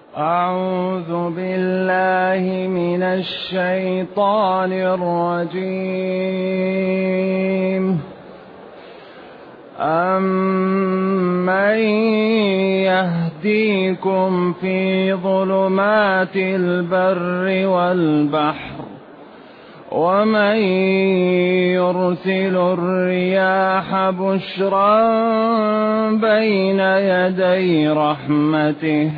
أعوذ بالله من الشيطان الرجيم. أَمَّن يهديكم في ظلمات البر والبحر ومن يرسل الرياح بشرا بين يدي رحمته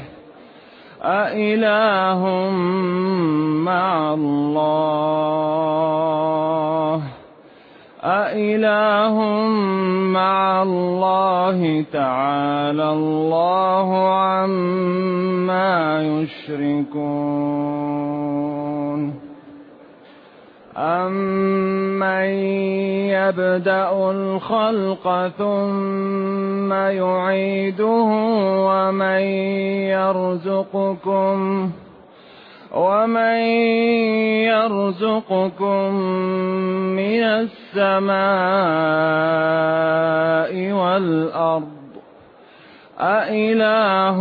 أإله مع الله تعالى الله عما يشركون. أَمَّن يبدأ الخلق ثم يعيده ومن يرزقكم من السماء والأرض أإله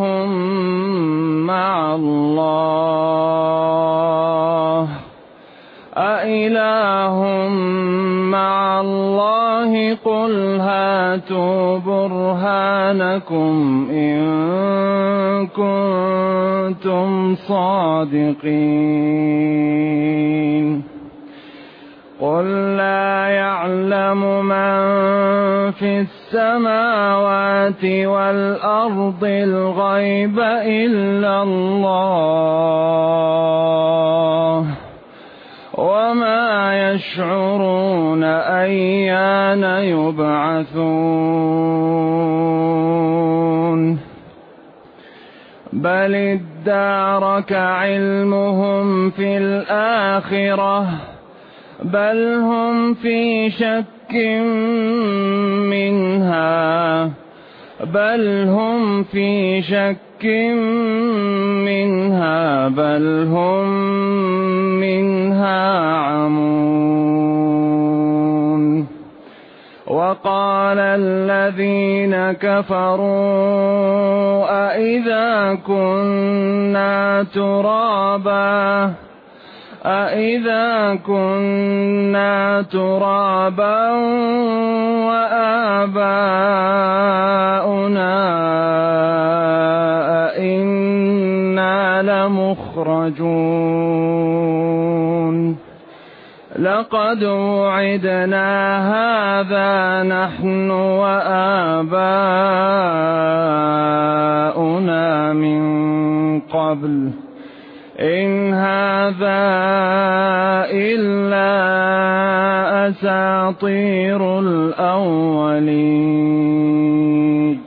مع الله قل هاتوا برهانكم إن كنتم صادقين. قل لا يعلم من في السماوات والأرض الغيب إلا الله وما يشعرون أيان يبعثون. بل ادارك علمهم في الآخرة بل هم في شك منها بل هم منها عمون. وقال الذين كفروا أإذا كنا ترابا وآباؤنا أئنا لمخرجون. لقد وعدنا هذا نحن وآباؤنا من قبل إن هذا إلا أساطير الأولين.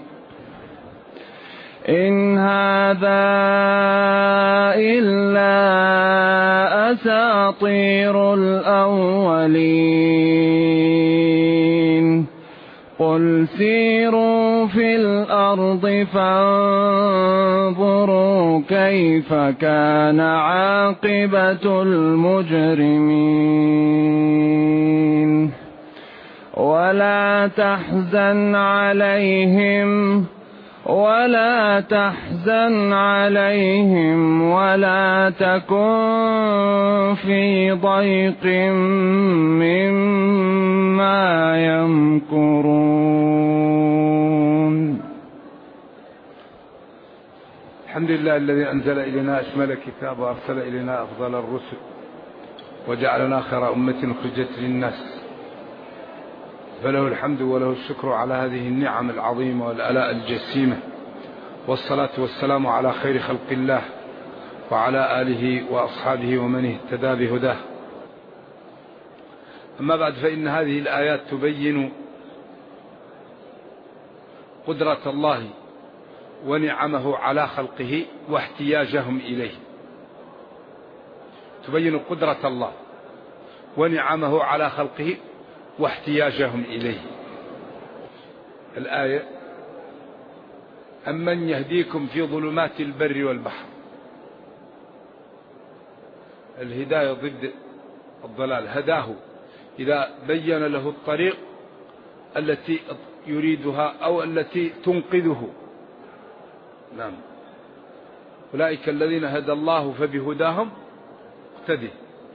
قل سيروا في الأرض فانظروا كيف كان عاقبة المجرمين. ولا تحزن عليهم ولا تكن في ضيق مما يمكرون. الحمد لله الذي أنزل إلينا أشمل كتاب وأرسل إلينا أفضل الرسل وجعلنا خير أمة أخرجت للناس، فله الحمد وله الشكر على هذه النعم العظيمة والآلاء الجسيمة، والصلاة والسلام على خير خلق الله وعلى آله وأصحابه ومن اهتدى بهداه. أما بعد، فإن هذه الآيات تبين قدرة الله ونعمه على خلقه واحتياجهم إليه. تبين قدرة الله ونعمه على خلقه واحتياجهم إليه. الآية: أمن يهديكم في ظلمات البر والبحر. الهداية ضد الضلال، هداه إذا بين له الطريق التي يريدها أو التي تنقذه. نعم. أولئك الذين هدى الله فبهداهم اقتده،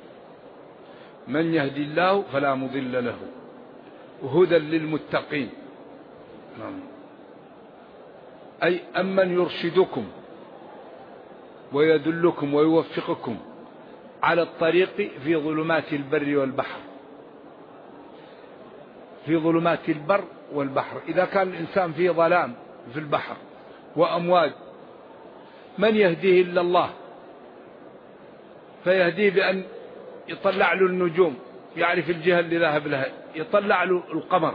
من يهدي الله فلا مضل له، هدى للمتقين. أي أمن يرشدكم ويدلكم ويوفقكم على الطريق في ظلمات البر والبحر، في ظلمات البر والبحر. إذا كان الإنسان في ظلام في البحر وأمواج، من يهديه إلا الله، فيهديه بأن يطلع له النجوم، يعرف الجهة اللي ذهب لها، يطلع له القمر،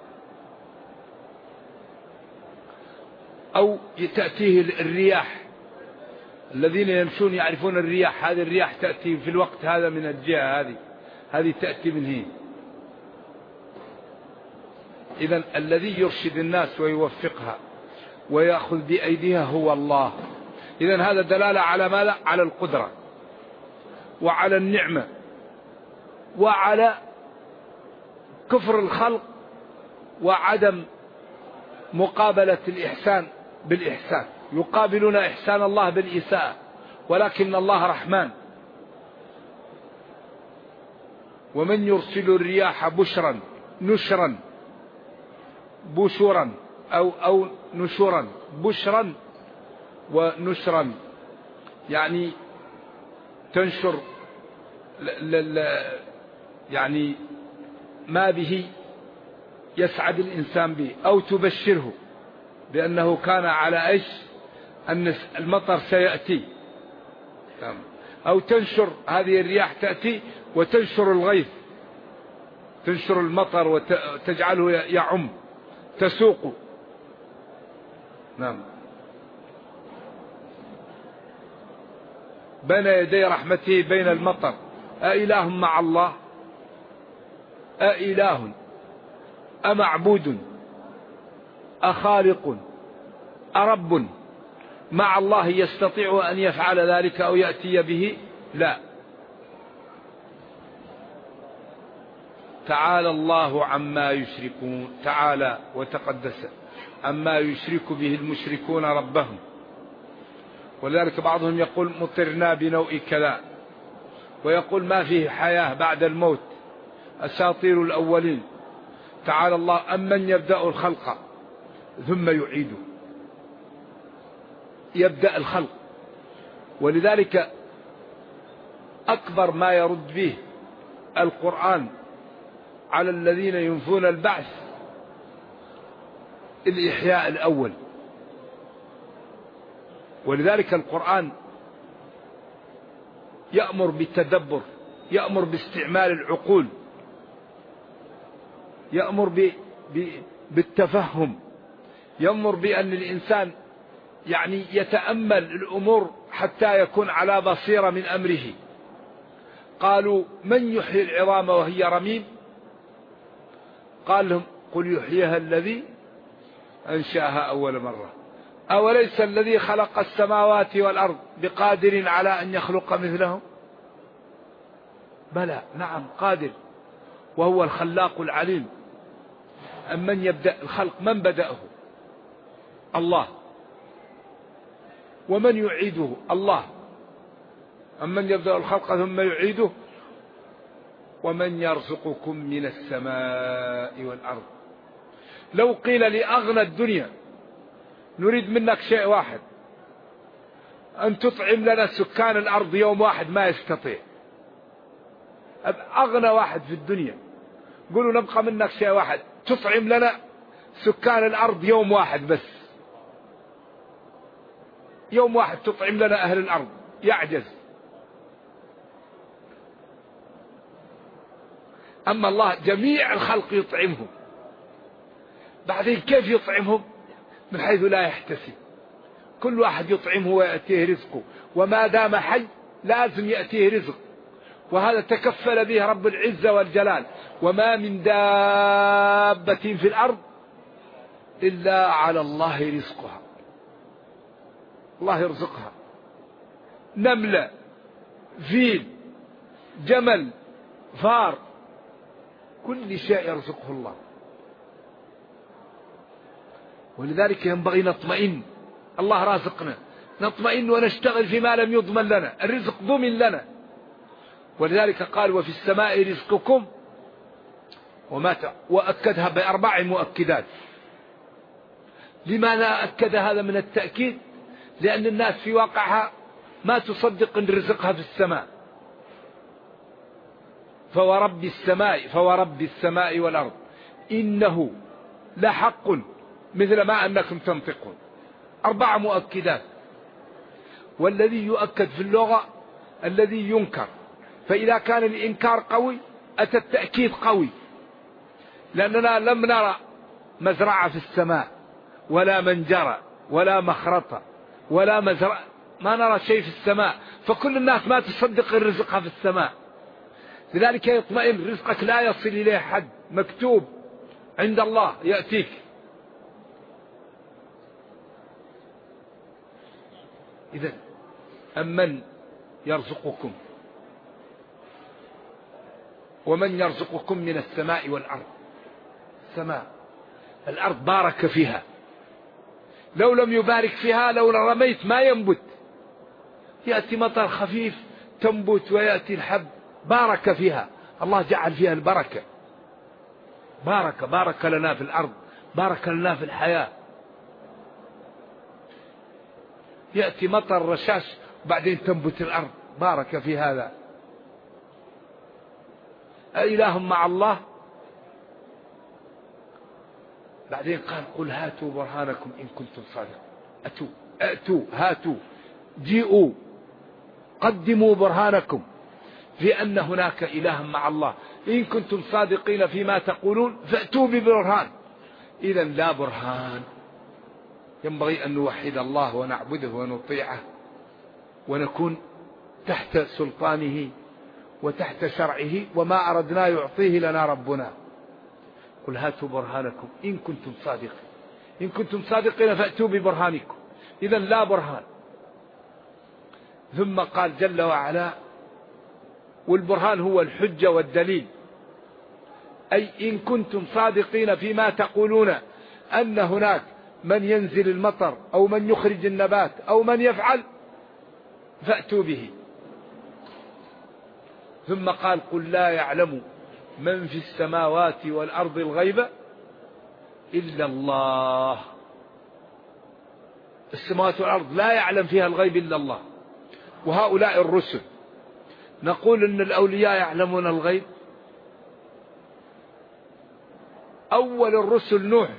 أو تأتيه الرياح. الذين يمشون يعرفون الرياح، هذه الرياح تأتي في الوقت هذا من الجهة هذه تأتي من هنا. إذن الذي يرشد الناس ويوفقها ويأخذ بأيديها هو الله. إذن هذا دلالة على ماذا؟ على القدرة وعلى النعمة وعلى كفر الخلق وعدم مقابلة الإحسان بالإحسان. يقابلون إحسان الله بالإساءة، ولكن الله رحمن. ومن يرسل الرياح بشرا نشرا بشرا أو نشرا، بشرا ونشرا يعني تنشر يعني ما به يسعد الإنسان به، أو تبشره بأنه كان على إيش أن المطر سيأتي، أو تنشر، هذه الرياح تأتي وتنشر الغيث، تنشر المطر وتجعله يعم، تسوق. نعم. بين يدي رحمته بين المطر. أإله مع الله؟ أإله أمعبود أخالق أرب مع الله يستطيع أن يفعل ذلك أو يأتي به؟ لا. تعالى الله عما يشركون، تعالى وتقدس عما يشرك به المشركون ربهم. ولذلك بعضهم يقول مطرنا بنوء كذا، ويقول ما فيه حياة بعد الموت، أساطير الأولين. تعالى الله أمن يبدأ الخلق ثم يعيده، يبدأ الخلق. ولذلك أكبر ما يرد به القرآن على الذين ينفون البعث الإحياء الأول. ولذلك القرآن يأمر بالتدبر، يأمر باستعمال العقول، يأمر بالتفهم، يأمر بأن الإنسان يعني يتأمل الأمور حتى يكون على بصيرة من أمره. قالوا من يحيي العظام وهي رميم؟ قال لهم قل يحييها الذي أنشأها أول مرة. أوليس الذي خلق السماوات والأرض بقادر على أن يخلق مثلهم؟ بلى، نعم قادر، وهو الخلاق العليم. أمن يبدأ الخلق؟ من بدأه؟ الله. ومن يعيده؟ الله. أمن يبدأ الخلق ثم يعيده؟ ومن يرزقكم من السماء والأرض. لو قيل لأغنى الدنيا نريد منك شيء واحد، أن تطعم لنا سكان الأرض يوم واحد، ما يستطيع. أغنى واحد في الدنيا قولوا نبقى منك شيء واحد، تطعم لنا سكان الأرض يوم واحد بس، يوم واحد تطعم لنا أهل الأرض، يعجز. أما الله جميع الخلق يطعمهم. بعدين كيف يطعمهم؟ من حيث لا يحتسب، كل واحد يطعمه ويأتيه رزقه، وما دام حي لازم يأتيه رزق. وهذا تكفل به رب العزة والجلال. وما من دابة في الأرض إلا على الله رزقها، الله يرزقها. نملة، فيل، جمل، فار، كل شيء يرزقه الله. ولذلك ينبغي نطمئن، الله رازقنا، نطمئن ونشتغل فيما لم يضمن لنا، الرزق ضمن لنا. ولذلك قال وفي السماء رزقكم وأكدها ب4 مؤكدات. لماذا أكد هذا من التأكيد؟ لأن الناس في واقعها ما تصدق أن رزقها في السماء. فورب السماء والأرض إنه لحق مثل ما أنكم تنطقون. 4 مؤكدات. والذي يؤكد في اللغة الذي ينكر، فإذا كان الإنكار قوي أتى التأكيد قوي، لأننا لم نرى مزرعة في السماء ولا منجرة ولا مخرطة ولا مزرعة، ما نرى شيء في السماء، فكل الناس ما تصدق الرزق في السماء. لذلك يطمئن، رزقك لا يصل إليه حد، مكتوب عند الله يأتيك. إذن أمن يرزقكم ومن يرزقكم من السماء والأرض. السماء الأرض بارك فيها، لو لم يبارك فيها لو رميت ما ينبت، يأتي مطر خفيف تنبت ويأتي الحب، بارك فيها، الله جعل فيها البركة. بارك لنا في الأرض، بارك لنا في الحياة. يأتي مطر رشاش بعدين تنبت الأرض، بارك في هذا. أإله مع الله؟ بعدين قال قل هاتوا برهانكم إن كنتم صادقين. أتوا هاتوا جيئوا قدموا برهانكم في أن هناك إله مع الله، إن كنتم صادقين فيما تقولون فأتوا ببرهان. إذا لا برهان. ينبغي أن نوحد الله ونعبده ونطيعه ونكون تحت سلطانه وتحت شرعه، وما أردنا يعطيه لنا ربنا. قل هاتوا برهانكم إن كنتم صادقين، إن كنتم صادقين فأتوا ببرهانكم. إذا لا برهان. ثم قال جل وعلا والبرهان هو الحجة والدليل، أي إن كنتم صادقين فيما تقولون أن هناك من ينزل المطر أو من يخرج النبات أو من يفعل، فأتوا به. ثم قال قل لا يعلم من في السماوات والأرض الغيب إلا الله. السماوات والأرض لا يعلم فيها الغيب إلا الله. وهؤلاء الرسل نقول إن الأولياء يعلمون الغيب. أول الرسل نوح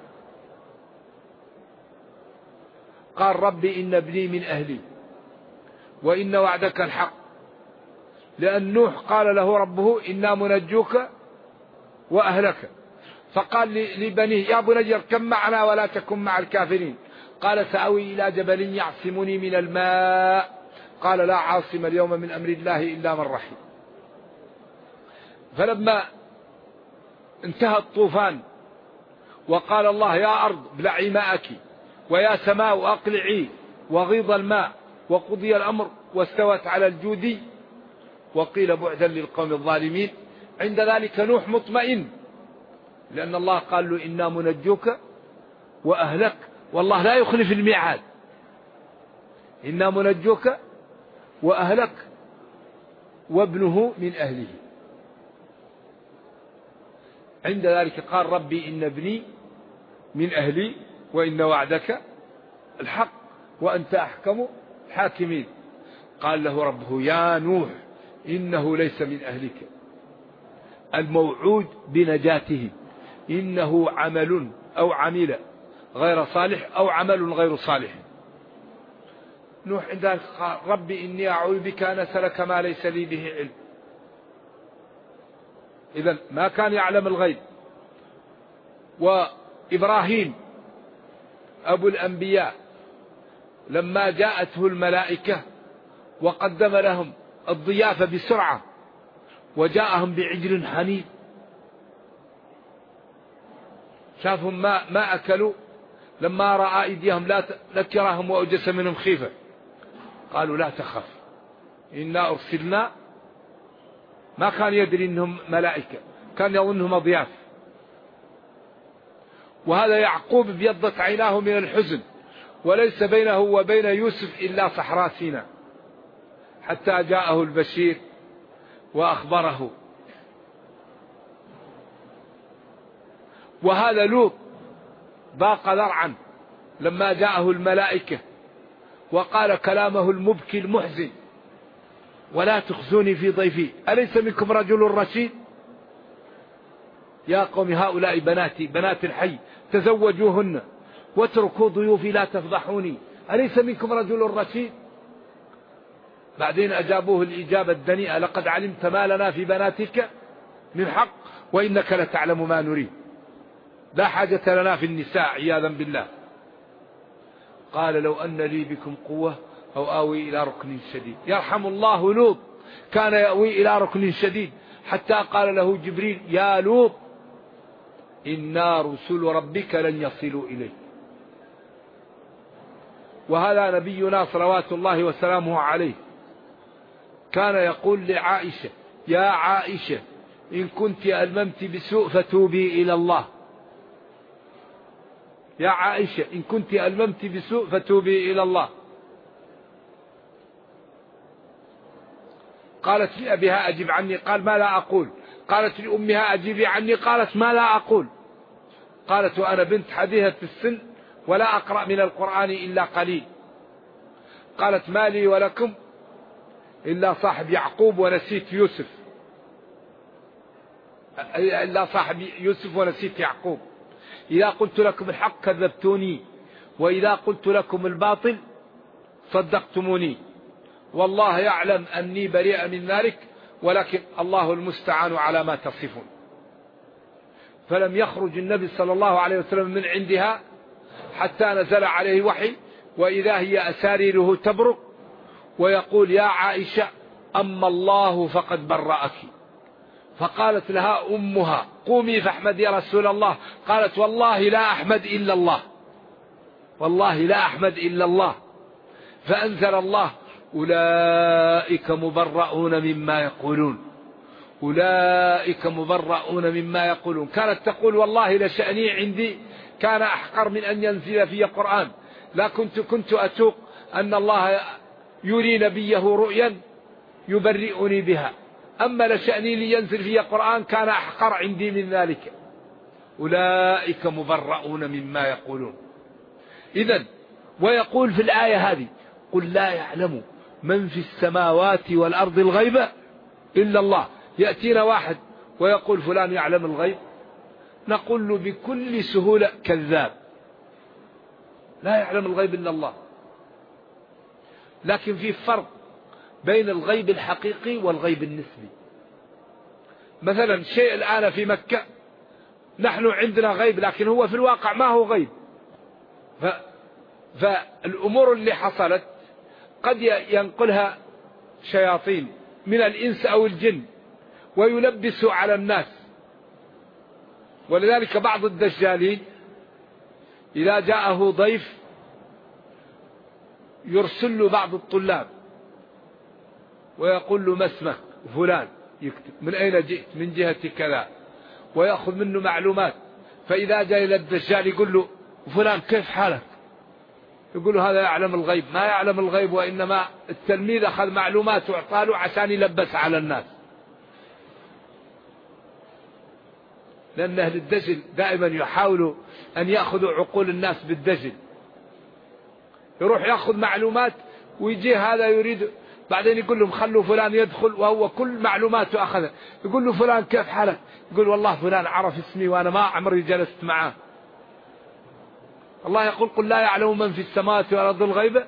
قال ربي إن ابني من أهلي وإن وعدك الحق، لأن نوح قال له ربه إنا منجوك وأهلك، فقال لبنيه يا بني اركب معنا ولا تكن مع الكافرين، قال سأوي إلى جبل يعصمني من الماء، قال لا عاصم اليوم من أمر الله إلا من رحم. فلما انتهى الطوفان وقال الله يا أرض ابلعي ماءك ويا سماء أقلعي وغيض الماء وقضي الأمر واستوت على الجودي وقيل بعدا للقوم الظالمين، عند ذلك نوح مطمئن، لأن الله قال له إنا منجوك وأهلك، والله لا يخلف الميعاد، إنا منجوك وأهلك وابنه من أهله. عند ذلك قال ربي إن ابني من أهلي وإن وعدك الحق وأنت أحكم الحاكمين. قال له ربه يا نوح إنه ليس من أهلك الموعود بنجاته، إنه عمل أو عمل غير صالح أو عمل غير صالح. نوح عند ذلك قال ربي إني أعوذ بك أن أسألك ما ليس لي به علم. إذن ما كان يعلم الغيب. وإبراهيم أبو الأنبياء لما جاءته الملائكة وقدم لهم الضيافة بسرعة وجاءهم بعجل حنيذ، شافهم ما أكلوا، لما رأى أيديهم لا نكرهم وأوجس منهم خيفة، قالوا لا تخف إنا أرسلنا. ما كان يدري إنهم ملائكة، كان يظنهم أضياف. وهذا يعقوب بيضت عيناه من الحزن وليس بينه وبين يوسف إلا صحراء سيناء، حتى جاءه البشير وأخبره. وهذا لوط باق ذرعا لما جاءه الملائكة وقال كلامه المبكي المحزن: ولا تخزوني في ضيفي أليس منكم رجل رشيد؟ يا قوم هؤلاء بناتي بنات الحي تزوجوهن واتركوا ضيوفي لا تفضحوني أليس منكم رجل رشيد؟ بعدين أجابوه الإجابة الدنيئة: لقد علمت ما لنا في بناتك من حق وإنك لتعلم ما نريد، لا حاجة لنا في النساء عياذا بالله. قال: لو أن لي بكم قوة أو آوي إلى ركن شديد. يرحم الله لوط، كان يأوي إلى ركن شديد حتى قال له جبريل: يا لوط إنا رسل ربك لن يصلوا إليك. وهذا نبينا صلوات الله وسلامه عليه كان يقول لعائشة: يا عائشة إن كنت ألممت بسوء فتوبي إلى الله. يا عائشة إن كنت ألممت بسوء فتوبي إلى الله. قالت لأبيها: أجب عني. قال: ما لا أقول. قالت لأمها: أجيبي عني. قالت: ما لا أقول. قالت: وأنا بنت حديثة السن ولا أقرأ من القرآن إلا قليل. قالت: ما لي ولكم إلا صاحب يعقوب ونسيت يوسف، إلا صاحب يوسف ونسيت يعقوب. إذا قلت لكم الحق كذبتوني وإذا قلت لكم الباطل صدقتموني، والله يعلم أني بريء من ذلك ولكن الله المستعان على ما تصفون. فلم يخرج النبي صلى الله عليه وسلم من عندها حتى نزل عليه وحي، وإذا هي أساريره تبرق ويقول: يا عائشة أما الله فقد برأك. فقالت لها أمها: قومي فاحمد يا رسول الله. قالت: والله لا أحمد إلا الله، والله لا أحمد إلا الله. فأنزل الله: أولئك مبرؤون مما يقولون، أولئك مبرؤون مما يقولون. كانت تقول: والله لشأني عندي كان أحقر من أن ينزل في قرآن، لا كنت أتوق أن الله يري نبيه رؤيا يبرئني بها، أما لشأني لينزل في قرآن كان أحقر عندي من ذلك. أولئك مبرؤون مما يقولون. إذن ويقول في الآية هذه: قل لا يعلم من في السماوات والأرض الغيب إلا الله. يأتينا واحد ويقول فلان يعلم الغيب، نقول له بكل سهولة: كذاب، لا يعلم الغيب إلا الله. لكن في فرق بين الغيب الحقيقي والغيب النسبي. مثلا شيء الآن في مكة نحن عندنا غيب لكن هو في الواقع ما هو غيب. فالأمور اللي حصلت قد ينقلها شياطين من الإنس أو الجن ويلبسوا على الناس. ولذلك بعض الدجالين إذا جاءه ضيف يرسل له بعض الطلاب ويقول له: ما اسمك؟ فلان. يكتب: من أين جئت؟ من جهة كذا، ويأخذ منه معلومات. فإذا جاء إلى الدجال يقول له: فلان كيف حالك؟ يقول له: هذا يعلم الغيب. ما يعلم الغيب، وإنما التلميذ أخذ معلومات وأعطاله عشان يلبس على الناس. لأن أهل الدجل دائما يحاولوا أن يأخذوا عقول الناس بالدجل. يروح يأخذ معلومات ويجي هذا يريد، بعدين يقول لهم: خلوا فلان يدخل وهو كل معلوماته أخذها. يقول له: فلان كيف حالك؟ يقول: والله فلان عرف اسمي وأنا ما عمري جلست معاه. الله يقول: قل لا يعلم من في السماوات والأرض الغيب.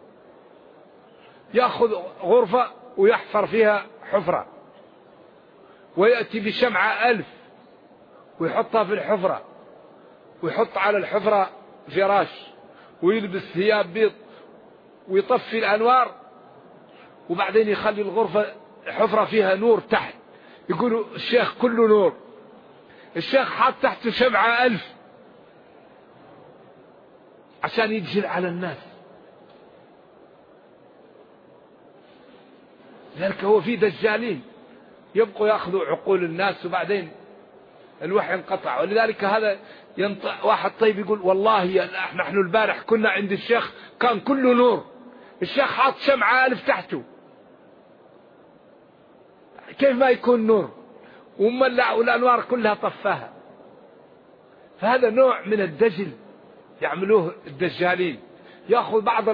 يأخذ غرفة ويحفر فيها حفرة ويأتي بشمعة 1000 ويحطها في الحفرة ويحط على الحفرة فراش ويلبس ثياب بيض ويطفي الأنوار، وبعدين يخلي الغرفة حفرة فيها نور تحت. يقولوا: الشيخ كله نور. الشيخ حاط تحته شمعة 1000 عشان يدجل على الناس. لذلك هو في دجالين يبقوا يأخذوا عقول الناس وبعدين الوحي انقطع. ولذلك هذا واحد طيب يقول والله نحن البارح كنا عند الشيخ كان كله نور، الشيخ حاط شمعة 1000 تحته، كيف ما يكون نور ومولع والأنوار كلها طفاها؟ فهذا نوع من الدجل يعملوه الدجالين، يأخذ بعض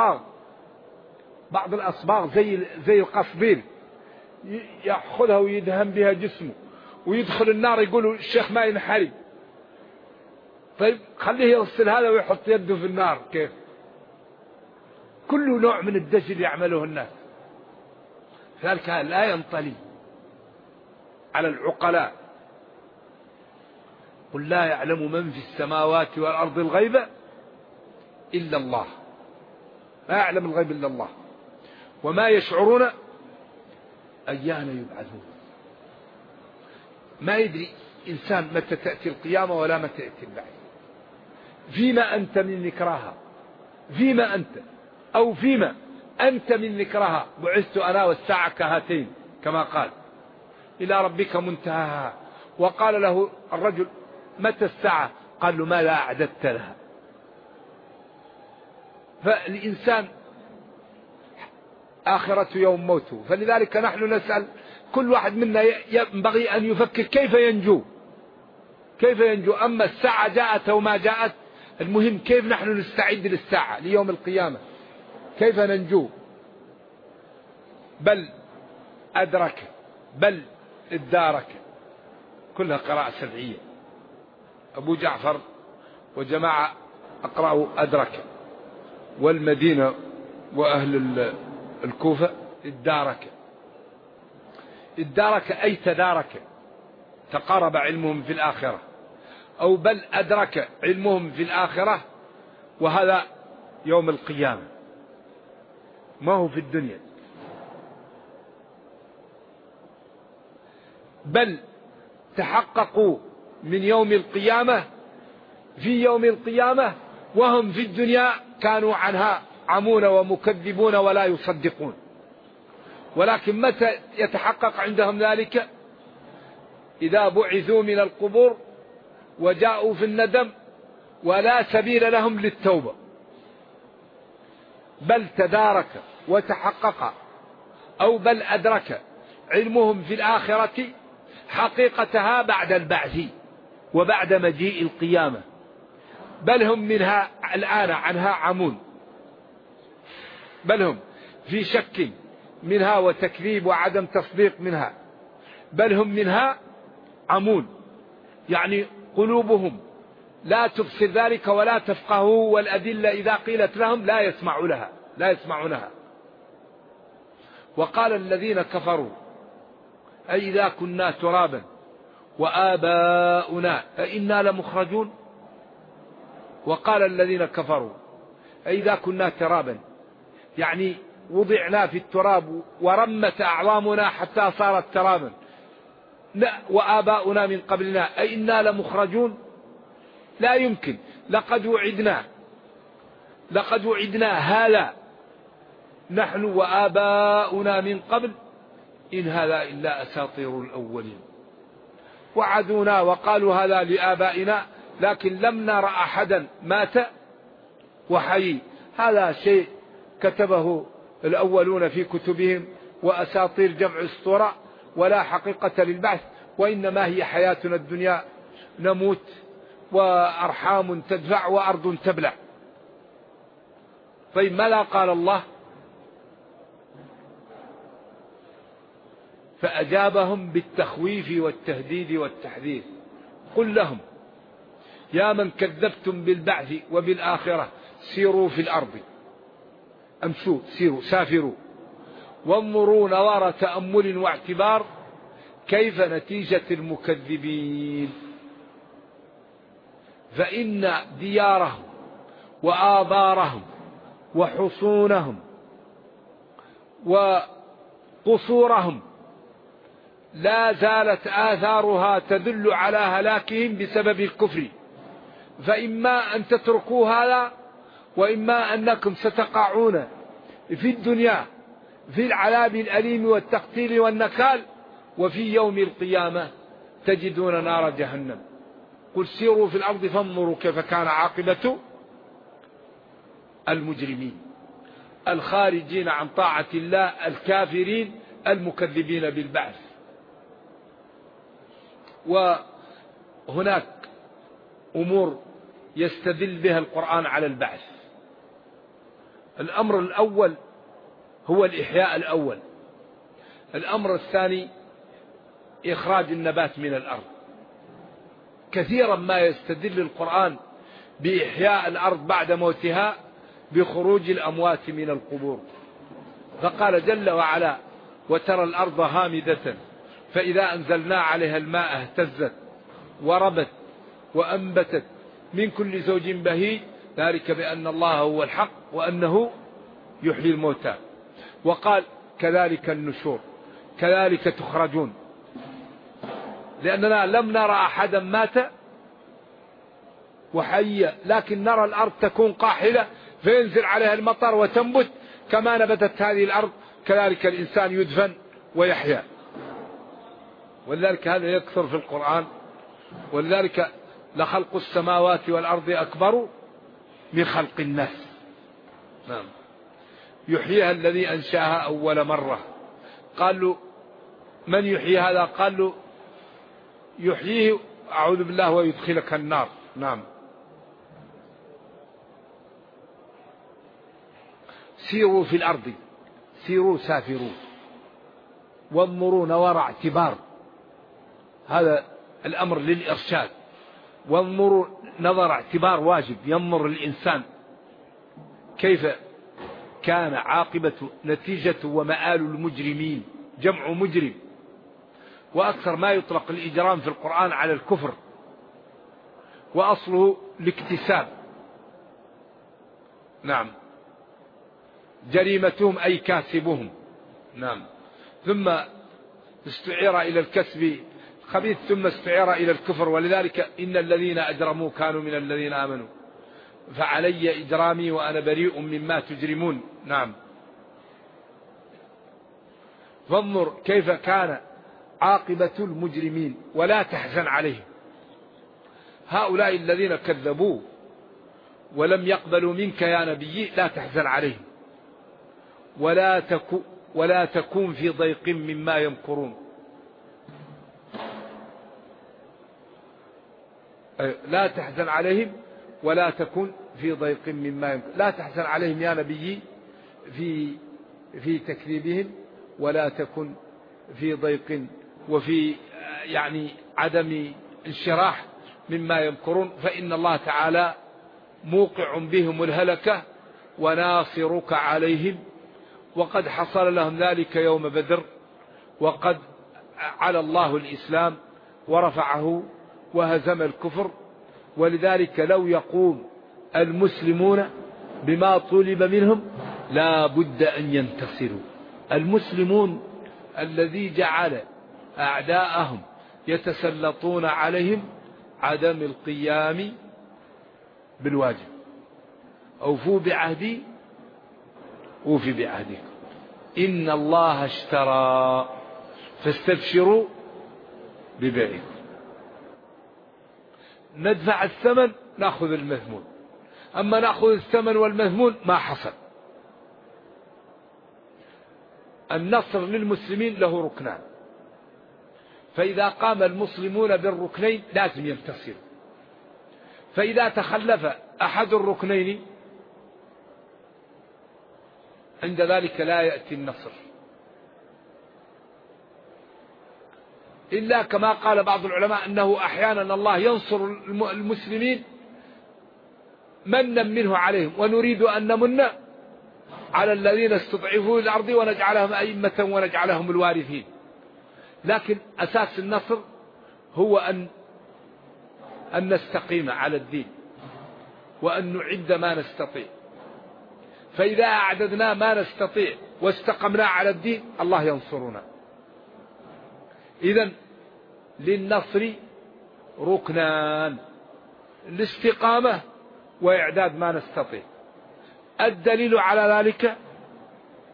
الأصباغ زي القصبيل، يأخذها ويدهن بها جسمه ويدخل النار، يقولوا الشيخ ما ينحرق. طيب خليه يغسل هذا ويحط يده في النار، كيف؟ كل نوع من الدجل يعمله الناس. فذلك لا ينطلي على العقلاء. قل لا يعلم من في السماوات والأرض الغيب إلا الله، ما يعلم الغيب إلا الله، وما يشعرون أيان يبعثون. ما يدري إنسان متى تأتي القيامة ولا متى يأتي البعث. فيما أنت من ذكراها، فيما أنت أو فيما أنت من ذكراها، بعثت أنا والساعة كهاتين كما قال، إلى ربك منتهاها. وقال له الرجل متى الساعة؟ قال له ماذا أعددت لها؟ فالإنسان آخرة يوم موته. فلذلك نحن نسأل كل واحد منا ينبغي أن يفكر كيف ينجو. أما الساعة جاءت أو ما جاءت، المهم كيف نحن نستعد للساعة ليوم القيامة، كيف ننجو. بل أدرك، بل ادارك، كلها قراءة سبعية. أبو جعفر وجماعة أقرأوا أدرك، والمدينة وأهل الكوفة ادارك أي تدارك، تقارب علمهم في الآخرة، أو بل أدرك علمهم في الآخرة، وهذا يوم القيامة ما هو في الدنيا. بل تحققوا من يوم القيامة في يوم القيامة، وهم في الدنيا كانوا عنها عمون ومكذبون ولا يصدقون. ولكن متى يتحقق عندهم ذلك؟ إذا بعثوا من القبور وجاءوا في الندم ولا سبيل لهم للتوبة. بل تدارك وتحقق، أو بل أدرك علمهم في الآخرة حقيقتها بعد البعث وبعد مجيء القيامة. بل هم منها الآن عنها عمون، بل هم في شك منها وتكذيب وعدم تصديق منها. بل هم منها عمون، يعني قلوبهم لا تبصر ذلك ولا تفقه، والأدلة إذا قيلت لهم لا يسمعونها. وقال الذين كفروا أي إذا كنا ترابا وآباؤنا أئنا لمخرجون. وقال الذين كفروا أي إذا كنا ترابا، يعني وضعنا في التراب ورمت أعظامنا حتى صارت ترابا، وآباؤنا من قبلنا أئنا لمخرجون. لا يمكن، لقد وعدنا هذا نحن وآباؤنا من قبل، إن هذا إلا أساطير الأولين. وعدونا وقالوا هذا لآبائنا، لكن لم نرى أحدا مات وحي. هذا شيء كتبه الأولون في كتبهم، وأساطير جمع اسطورة، ولا حقيقة للبعث، وإنما هي حياتنا الدنيا، نموت وأرحام تدفع وأرض تبلع. طيب ماذا قال الله؟ فأجابهم بالتخويف والتهديد والتحذير. قل لهم يا من كذبتم بالبعث وبالآخرة سيروا في الأرض، أمشوا، سيروا، سافروا، وانظروا نظر تأمل واعتبار كيف نتيجة المكذبين. فإن ديارهم وآبارهم وحصونهم وقصورهم لا زالت آثارها تدل على هلاكهم بسبب الكفر. فإما أن تتركوا هذا، وإما أنكم ستقعون في الدنيا في العذاب الأليم والتقتيل والنكال، وفي يوم القيامة تجدون نار جهنم. قل سيروا في الأرض فانظروا كيف كان عاقبة المجرمين الخارجين عن طاعة الله الكافرين المكذبين بالبعث. وهناك أمور يستدل بها القرآن على البعث. الأمر الأول هو الإحياء الأول. الأمر الثاني إخراج النبات من الأرض. كثيرا ما يستدل القرآن بإحياء الأرض بعد موتها بخروج الأموات من القبور، فقال جل وعلا: وترى الأرض هامدة فإذا أنزلنا عليها الماء اهتزت وربت وأنبتت من كل زوج بهيج ذلك بأن الله هو الحق وأنه يحيي الموتى. وقال: كذلك النشور كذلك تخرجون، لأننا لم نرى أحدا مات وحيا، لكن نرى الأرض تكون قاحلة فينزل عليها المطر وتنبت كما نبتت هذه الأرض، كذلك الإنسان يدفن ويحيا. ولذلك هذا يكثر في القرآن. ولذلك لخلق السماوات والأرض أكبر من خلق الناس. نعم. يحييها الذي أنشأها أول مرة. قالوا: من يحيي هذا؟ قالوا: يحييه أعوذ بالله ويدخلك النار. نعم. سيروا في الأرض، سيروا سافروا، وانظروا نظر اعتبار، هذا الأمر للإرشاد. وانظروا نظر اعتبار واجب، ينظر الإنسان كيف كان عاقبة نتيجة ومآل المجرمين. جمع مجرم، وأكثر ما يطلق الإجرام في القرآن على الكفر، وأصله الاكتساب. نعم. جريمتهم أي كاسبهم. نعم. ثم استعير إلى الكسب خبيث، ثم استعير إلى الكفر. ولذلك إن الذين أجرموا كانوا من الذين آمنوا فعلي إجرامي وأنا بريء مما تجرمون. نعم. فانظر كيف كان عاقبة المجرمين ولا تحزن عليهم. هؤلاء الذين كذبوا ولم يقبلوا منك يا نبي لا تحزن عليهم ولا تكون في ضيق مما يمكرون. لا تحزن عليهم ولا تكن في ضيق مما يمكرون. لا تحزن عليهم يا نبي في تكذيبهم، ولا تكن في ضيق وفي عدم انشراح مما يمكرون، فإن الله تعالى موقع بهم الهلكة وناصرك عليهم، وقد حصل لهم ذلك يوم بدر، وقد على الله الإسلام ورفعه وهزم الكفر. ولذلك لو يقوم المسلمون بما طلب منهم لا بد أن ينتصروا. المسلمون الذي جعل أعداءهم يتسلطون عليهم عدم القيام بالواجب. أوفوا بعهدي أوفي بعهدكم إن الله اشترى فاستبشروا ببيعكم. ندفع الثمن نأخذ المذمون، أما نأخذ الثمن والمذمون ما حصل. النصر للمسلمين له ركنان، فإذا قام المسلمون بالركنين لازم ينتصروا، فإذا تخلف أحد الركنين عند ذلك لا يأتي النصر، إلا كما قال بعض العلماء أنه أحيانا الله ينصر المسلمين منا منه عليهم، ونريد أن نمن على الذين استضعفوا في الأرض ونجعلهم أئمة ونجعلهم الوارثين. لكن أساس النصر هو أن نستقيم على الدين وأن نعد ما نستطيع، فإذا أعددنا ما نستطيع واستقمنا على الدين الله ينصرنا. إذن للنصر ركنان: الاستقامة وإعداد ما نستطيع. الدليل على ذلك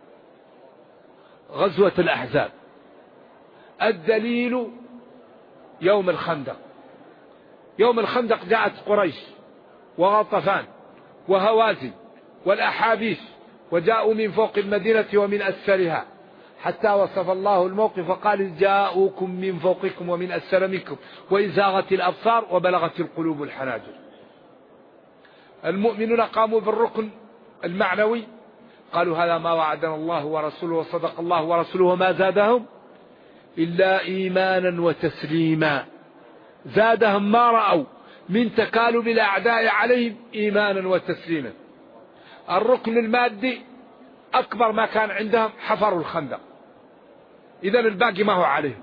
غزوة الأحزاب، الدليل يوم الخندق. يوم الخندق جاءت قريش وغطفان وهوازن والأحابيش وجاءوا من فوق المدينة ومن أسفلها، حتى وصف الله الموقف وقال جاءوكم من فوقكم ومن أسفل منكم وإذ زاغت الأبصار وبلغت القلوب الحناجر. المؤمنون قاموا بالركن المعنوي، قالوا هذا ما وعدنا الله ورسوله وصدق الله ورسوله وما زادهم إلا إيمانا وتسليما. زادهم ما رأوا من تكالب الأعداء عليهم إيمانا وتسليما. الركن المادي أكبر ما كان عندهم، حفروا الخندق، إذن الباقي ما هو عليهم.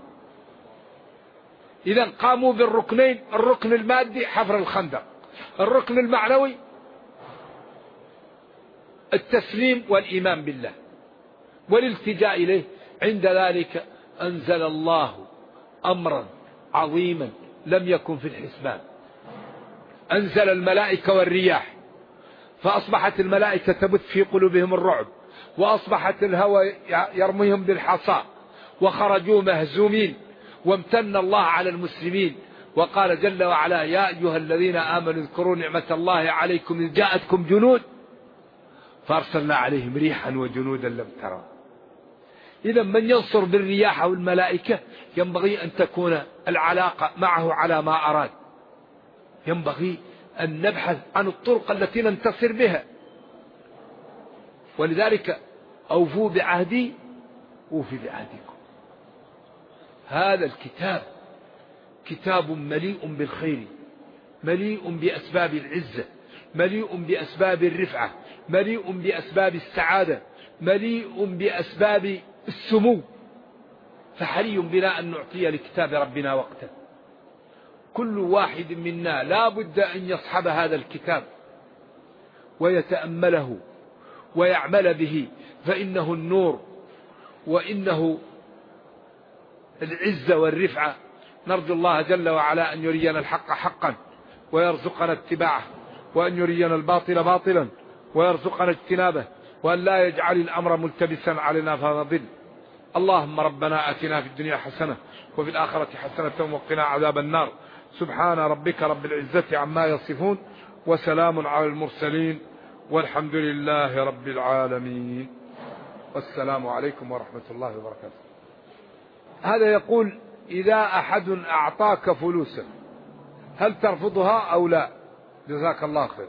إذن قاموا بالركنين، الركن المادي حفر الخندق، الركن المعنوي التسليم والإيمان بالله والالتجاء إليه. عند ذلك أنزل الله أمرا عظيما لم يكن في الحسبان، أنزل الملائكة والرياح، فأصبحت الملائكة تبث في قلوبهم الرعب، وأصبحت الهوى يرميهم بالحصى، وخرجوا مهزومين، وامتن الله على المسلمين وقال جل وعلا يا أيها الذين آمنوا اذكروا نعمة الله عليكم إذ جاءتكم جنود فأرسلنا عليهم ريحا وجنودا لم تروا. إذا من ينصر بالرياح والملائكة ينبغي أن تكون العلاقة معه على ما أراد. ينبغي أن نبحث عن الطرق التي ننتصر بها، ولذلك أوفوا بعهدي أوفي بعهدكم. هذا الكتاب كتاب مليء بالخير، مليء بأسباب العزة، مليء بأسباب الرفعة، مليء بأسباب السعادة، مليء بأسباب السمو. فحري بنا أن نعطي لكتاب ربنا وقتا. كل واحد منا لا بد أن يصحب هذا الكتاب ويتأمله ويعمل به، فإنه النور وإنه العزة والرفعة. نرجو الله جل وعلا أن يرينا الحق حقا ويرزقنا اتباعه، وأن يرينا الباطل باطلا ويرزقنا اجتنابه، وأن لا يجعل الأمر ملتبسا علينا فنضل. اللهم ربنا آتنا في الدنيا حسنة وفي الآخرة حسنة وقنا عذاب النار. سبحان ربك رب العزة عما يصفون وسلام على المرسلين والحمد لله رب العالمين. والسلام عليكم ورحمة الله وبركاته. هذا يقول إذا أحد أعطاك فلوسا هل ترفضها أو لا؟ جزاك الله خير.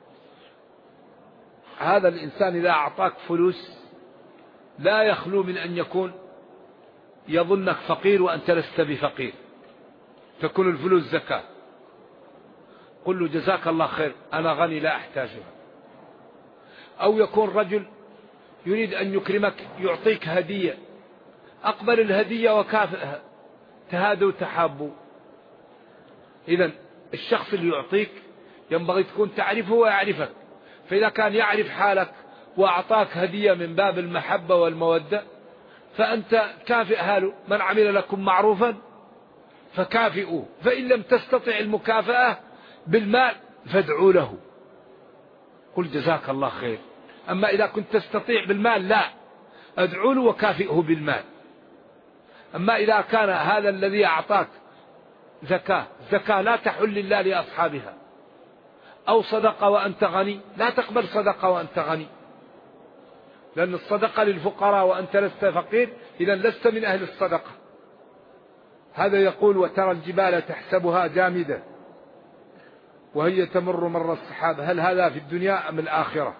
هذا الإنسان إذا أعطاك فلوس لا يخلو من أن يكون يظنك فقير وأنت لست بفقير، تكون الفلوس زكاة، قل له جزاك الله خير أنا غني لا أحتاجها. أو يكون رجل يريد أن يكرمك يعطيك هدية، أقبل الهدية وكافئها، تهادوا تحابوا. إذن الشخص اللي يعطيك ينبغي تكون تعرفه ويعرفك، فإذا كان يعرف حالك وأعطاك هدية من باب المحبة والمودة فأنت كافئ هاله. من عمل لكم معروفا فكافئوه، فإن لم تستطع المكافأة بالمال فادعوا له، قل جزاك الله خير. أما إذا كنت تستطيع بالمال لا، ادعوا له وكافئه بالمال. أما إذا كان هذا الذي أعطاك زكاة لا تحل إلا لأصحابها، أو صدقة وأنت غني، لا تقبل صدقة وأنت غني، لأن الصدقة للفقراء وأنت لست فقير، إذا لست من أهل الصدقة. هذا يقول وترى الجبال تحسبها جامدة وهي تمر مر السحاب، هل هذا في الدنيا أم الآخرة؟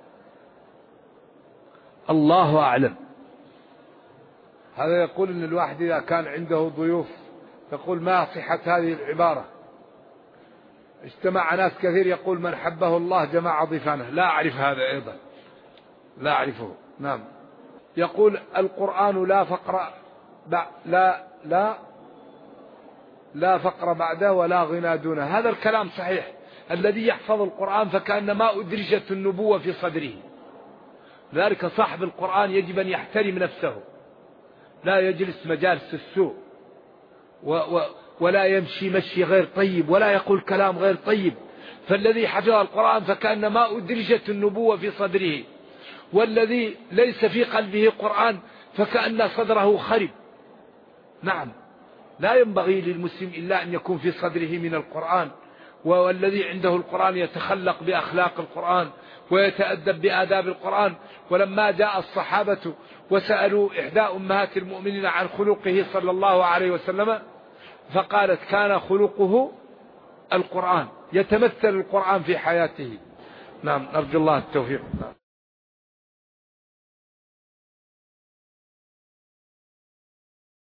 الله أعلم. هذا يقول إن الواحد إذا كان عنده ضيوف يقول ما صحة هذه العبارة؟ اجتمع ناس كثير يقول من حبه الله جمع ضيفانه، لا أعرف هذا أيضا، لا أعرفه. نعم. يقول القرآن لا فقر بعده ولا غنى دونه. هذا الكلام صحيح. الذي يحفظ القرآن فكأنما أدرجت النبوة في صدره. ذلك صاحب القرآن يجب أن يحترم نفسه، لا يجلس مجالس السوء ولا يمشي مشي غير طيب ولا يقول كلام غير طيب. فالذي حفظ القرآن فكأنما أدرجت النبوة في صدره، والذي ليس في قلبه قرآن فكأن صدره خرب. نعم، لا ينبغي للمسلم إلا أن يكون في صدره من القرآن، والذي عنده القرآن يتخلق بأخلاق القرآن ويتأدب بآداب القرآن. ولما جاء الصحابة وسألوا إحدى أمهات المؤمنين عن خلقه صلى الله عليه وسلم فقالت كان خلقه القرآن، يتمثل القرآن في حياته. نعم، نرجو الله التوفيق.